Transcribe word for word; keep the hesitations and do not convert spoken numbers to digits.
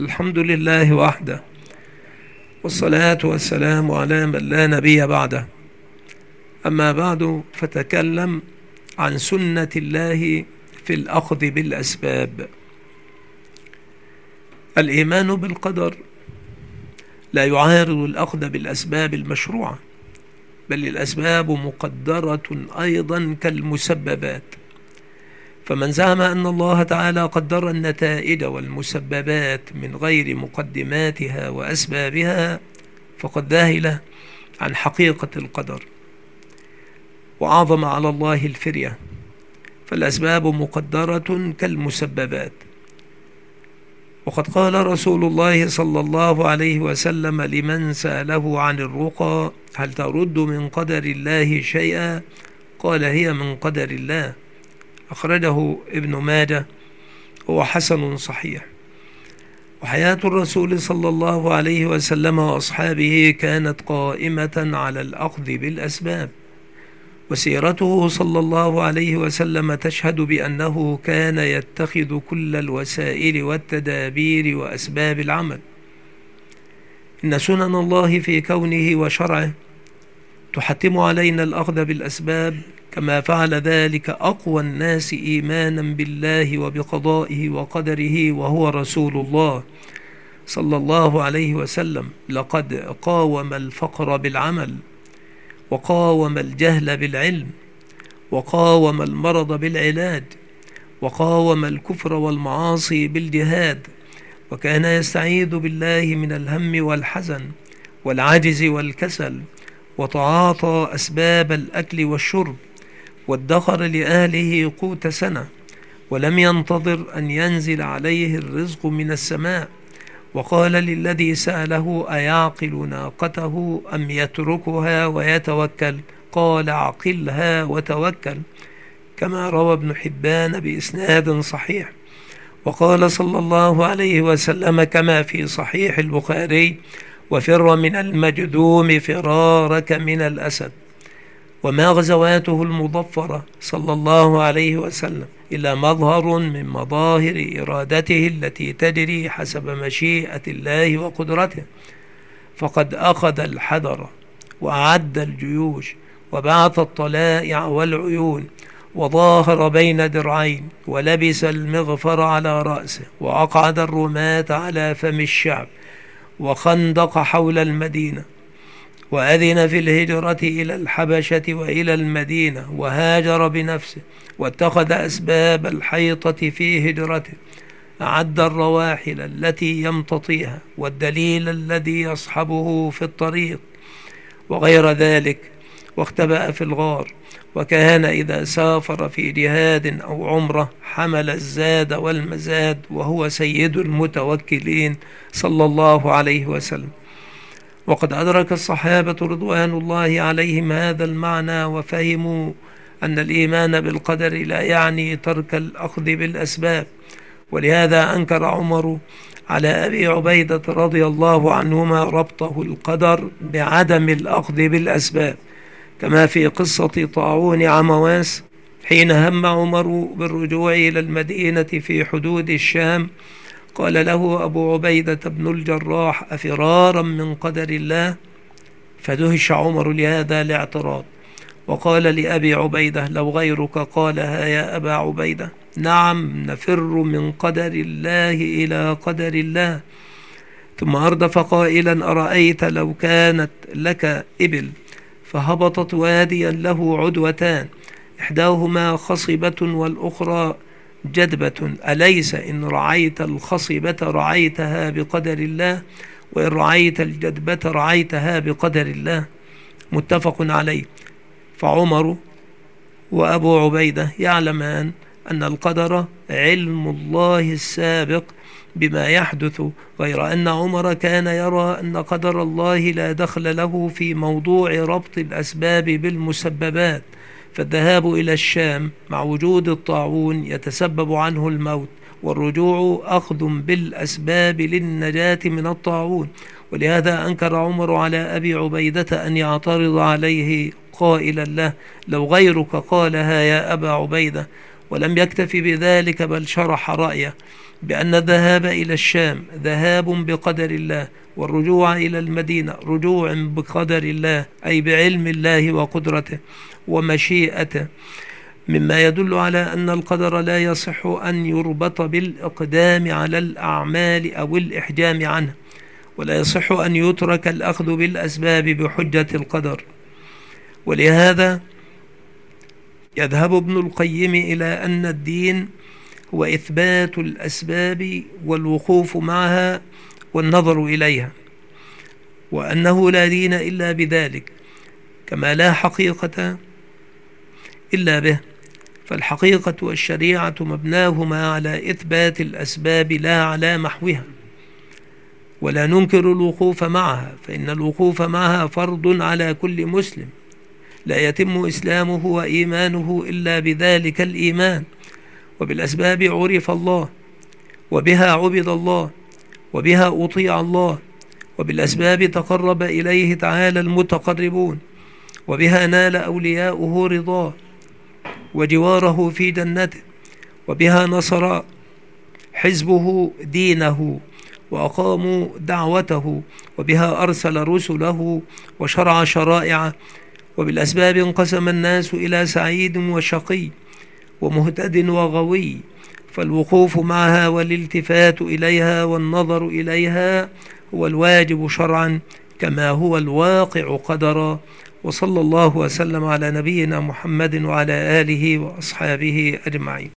الحمد لله وحده، والصلاة والسلام على من لا نبي بعده. أما بعد، فتكلم عن سنة الله في الأخذ بالأسباب. الإيمان بالقدر لا يعارض الأخذ بالأسباب المشروعة، بل الأسباب مقدرة أيضا كالمسببات. فمن زعم أن الله تعالى قدر النتائج والمسببات من غير مقدماتها وأسبابها فقد ذهل عن حقيقة القدر وعظم على الله الفرية، فالأسباب مقدرة كالمسببات. وقد قال رسول الله صلى الله عليه وسلم لمن سأله عن الرقى: هل ترد من قدر الله شيئا؟ قال: هي من قدر الله. أخرجه ابن ماجه وهو حسن صحيح. وحياة الرسول صلى الله عليه وسلم وأصحابه كانت قائمة على الأخذ بالأسباب، وسيرته صلى الله عليه وسلم تشهد بأنه كان يتخذ كل الوسائل والتدابير وأسباب العمل. إن سنن الله في كونه وشرعه تحتم علينا الأخذ بالأسباب، كما فعل ذلك أقوى الناس إيمانا بالله وبقضائه وقدره وهو رسول الله صلى الله عليه وسلم. لقد قاوم الفقر بالعمل، وقاوم الجهل بالعلم، وقاوم المرض بالعلاج، وقاوم الكفر والمعاصي بالجهاد، وكان يستعيذ بالله من الهم والحزن والعجز والكسل، وتعاطى أسباب الأكل والشرب، وادخر لأهله قوت سنة، ولم ينتظر أن ينزل عليه الرزق من السماء. وقال للذي سأله: أيعقل ناقته أم يتركها ويتوكل؟ قال: عقلها وتوكل، كما روى ابن حبان بإسناد صحيح. وقال صلى الله عليه وسلم كما في صحيح البخاري: وفر من المجذوم فرارك من الأسد. وما غزواته المظفرة صلى الله عليه وسلم إلا مظهر من مظاهر إرادته التي تجري حسب مشيئة الله وقدرته، فقد أخذ الحذر وأعد الجيوش وبعث الطلائع والعيون، وظاهر بين درعين، ولبس المغفر على رأسه، وأقعد الرماة على فم الشعب، وخندق حول المدينة، وأذن في الهجرة إلى الحبشة وإلى المدينة، وهاجر بنفسه، واتخذ أسباب الحيطة في هجرته، أعد الرواحل التي يمتطيها، والدليل الذي يصحبه في الطريق، وغير ذلك، واختبأ في الغار. وكان إذا سافر في جهاد أو عمرة حمل الزاد والمزاد، وهو سيد المتوكلين صلى الله عليه وسلم. وقد أدرك الصحابة رضوان الله عليهم هذا المعنى، وفهموا أن الإيمان بالقدر لا يعني ترك الأخذ بالأسباب. ولهذا أنكر عمر على أبي عبيدة رضي الله عنهما ربطه القدر بعدم الأخذ بالأسباب، كما في قصة طاعون عمواس حين هم عمر بالرجوع إلى المدينة في حدود الشام. قال له أبو عبيدة بن الجراح: أفرارا من قدر الله؟ فدهش عمر لهذا الاعتراض، وقال لأبي عبيدة: لو غيرك قالها يا أبا عبيدة. نعم، نفر من قدر الله إلى قدر الله. ثم أردف قائلا: أرأيت لو كانت لك إبل فهبطت واديا له عدوتان، إحداهما خصبة والأخرى جدبة، أليس إن رعيت الخصبة رعيتها بقدر الله، وإن رعيت الجدبة رعيتها بقدر الله؟ متفق عليه. فعمر وأبو عبيدة يعلمان أن القدر علم الله السابق بما يحدث، غير أن عمر كان يرى أن قدر الله لا دخل له في موضوع ربط الأسباب بالمسببات. فالذهاب إلى الشام مع وجود الطاعون يتسبب عنه الموت، والرجوع أخذ بالأسباب للنجاة من الطاعون. ولهذا أنكر عمر على أبي عبيدة أن يعترض عليه قائلا له: لو غيرك قالها يا أبا عبيدة. ولم يكتف بذلك، بل شرح رأيه بأن الذهاب إلى الشام ذهاب بقدر الله، والرجوع إلى المدينة رجوع بقدر الله، أي بعلم الله وقدرته ومشيئته، مما يدل على أن القدر لا يصح أن يربط بالإقدام على الأعمال أو الإحجام عنها، ولا يصح أن يترك الأخذ بالأسباب بحجة القدر. ولهذا يذهب ابن القيم إلى أن الدين هو إثبات الأسباب والوقوف معها والنظر إليها، وأنه لا دين إلا بذلك، كما لا حقيقة إلا به، فالحقيقة والشريعة مبناهما على إثبات الأسباب لا على محوها. ولا ننكر الوقوف معها، فإن الوقوف معها فرض على كل مسلم، لا يتم إسلامه وإيمانه إلا بذلك الإيمان. وبالأسباب عرف الله، وبها عبد الله، وبها أطيع الله، وبالأسباب تقرب إليه تعالى المتقربون، وبها نال أولياؤه رضاه وجواره في جنته، وبها نصر حزبه دينه وأقاموا دعوته، وبها أرسل رسله وشرع شرائعه. وبالأسباب انقسم الناس إلى سعيد وشقي ومهتد وغوي، فالوقوف معها والالتفات إليها والنظر إليها هو الواجب شرعا كما هو الواقع قدرا. وصلى الله وسلم على نبينا محمد وعلى آله وأصحابه أجمعين.